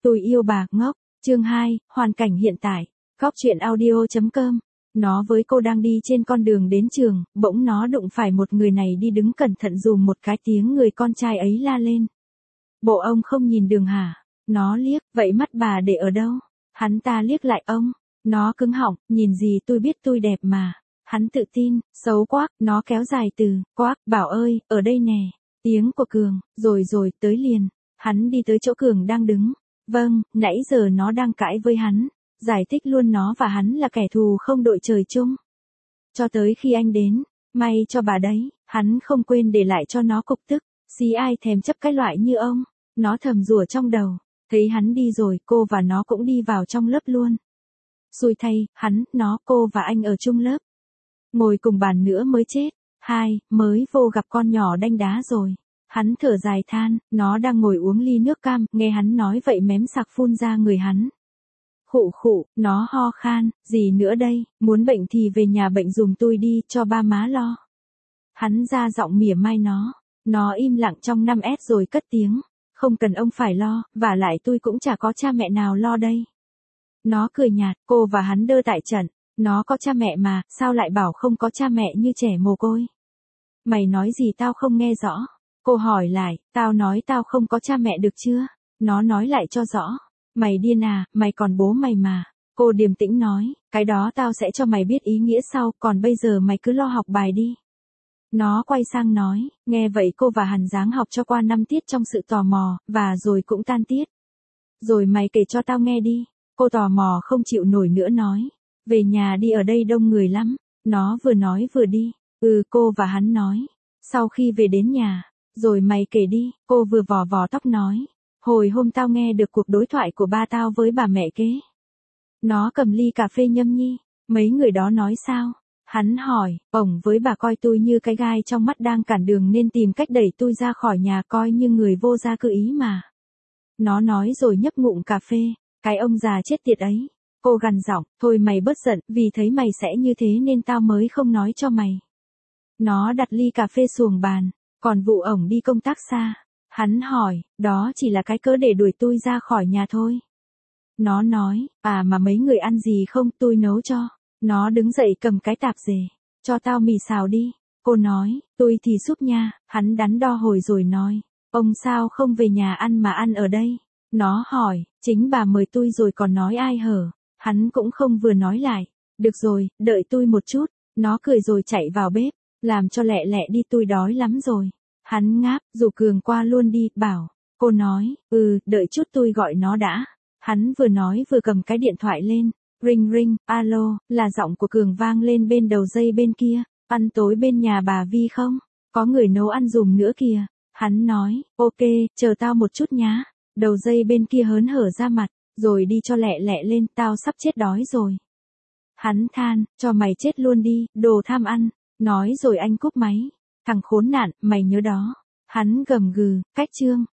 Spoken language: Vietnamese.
Tôi yêu bà ngốc. Chương 2, hoàn cảnh hiện tại. Góc truyện audio.com. Nó với cô đang đi trên con đường đến trường, bỗng nó đụng phải một người này đi đứng cẩn thận dùm một cái tiếng người con trai ấy la lên. Bộ ông không nhìn đường hả? Nó liếc, vậy mắt bà để ở đâu? Hắn ta liếc lại ông. Nó cứng họng, nhìn gì tôi biết tôi đẹp mà. Hắn tự tin, xấu quá, nó kéo dài từ, quác, bảo ơi, ở đây nè. Tiếng của Cường, rồi tới liền. Hắn đi tới chỗ Cường đang đứng. Vâng, nãy giờ nó đang cãi với hắn. Giải thích luôn nó và hắn là kẻ thù không đội trời chung. Cho tới khi anh đến, may cho bà đấy, hắn không quên để lại cho nó cục tức. Xí ai thèm chấp cái loại như ông. Nó thầm rủa trong đầu. Thấy hắn đi rồi, cô và nó cũng đi vào trong lớp luôn. Xui thay, hắn, nó, cô và anh ở chung lớp. Ngồi cùng bàn nữa mới chết. Mới vô gặp con nhỏ đanh đá rồi. Hắn thở dài than, nó đang ngồi uống ly nước cam, nghe hắn nói vậy mém sặc phun ra người hắn. Khụ, nó ho khan, gì nữa đây, muốn bệnh thì về nhà bệnh dùm tôi đi, cho ba má lo. Hắn ra giọng mỉa mai nó im lặng trong 5S rồi cất tiếng, không cần ông phải lo, vả lại tôi cũng chả có cha mẹ nào lo đây. Nó cười nhạt, cô và hắn đơ tại trận, nó có cha mẹ mà, sao lại bảo không có cha mẹ như trẻ mồ côi. Mày nói gì tao không nghe rõ. Cô hỏi lại, tao nói tao không có cha mẹ được chưa? Nó nói lại cho rõ. Mày điên à, mày còn bố mày mà. Cô điềm tĩnh nói, cái đó tao sẽ cho mày biết ý nghĩa sau, còn bây giờ mày cứ lo học bài đi. Nó quay sang nói, nghe vậy cô và Hàn dáng học cho qua 5 tiết trong sự tò mò, và rồi cũng tan tiết. Rồi mày kể cho tao nghe đi. Cô tò mò không chịu nổi nữa nói. Về nhà đi, ở đây đông người lắm. Nó vừa nói vừa đi. Cô và hắn nói. Sau khi về đến nhà, rồi mày kể đi, cô vừa vò tóc nói. Hồi hôm tao nghe được cuộc đối thoại của ba tao với bà mẹ kế. Nó cầm ly cà phê nhâm nhi. Mấy người đó nói sao? Hắn hỏi, ổng với bà coi tôi như cái gai trong mắt đang cản đường nên tìm cách đẩy tôi ra khỏi nhà coi như người vô gia cư ý mà. Nó nói rồi nhấp ngụm cà phê. Cái ông già chết tiệt ấy. Cô gằn giọng, thôi mày bớt giận, vì thấy mày sẽ như thế nên tao mới không nói cho mày. Nó đặt ly cà phê xuồng bàn, còn vụ ổng đi công tác xa. Hắn hỏi, đó chỉ là cái cớ để đuổi tôi ra khỏi nhà thôi. Nó nói, mà mấy người ăn gì không, tôi nấu cho. Nó đứng dậy cầm cái tạp dề, cho tao mì xào đi. Cô nói, tôi thì súp nha. Hắn đắn đo hồi rồi nói, ông sao không về nhà ăn mà ăn ở đây. Nó hỏi, chính bà mời tôi rồi còn nói ai hở. Hắn cũng không vừa nói lại, được rồi, đợi tôi một chút. Nó cười rồi chạy vào bếp, làm cho lẹ lẹ đi, tôi đói lắm rồi. Hắn ngáp, rủ Cường qua luôn đi, bảo. Cô nói, đợi chút tôi gọi nó đã. Hắn vừa nói vừa cầm cái điện thoại lên. Ring, alo, là giọng của Cường vang lên bên đầu dây bên kia. Ăn tối bên nhà bà Vi không? Có người nấu ăn dùm nữa kìa. Hắn nói, ok, chờ tao một chút nhá. Đầu dây bên kia hớn hở ra mặt, rồi đi cho lẹ lẹ lên, tao sắp chết đói rồi. Hắn than, cho mày chết luôn đi, đồ tham ăn. Nói rồi anh cúp máy. Thằng khốn nạn, mày nhớ đó. Hắn gầm gừ, cách chương.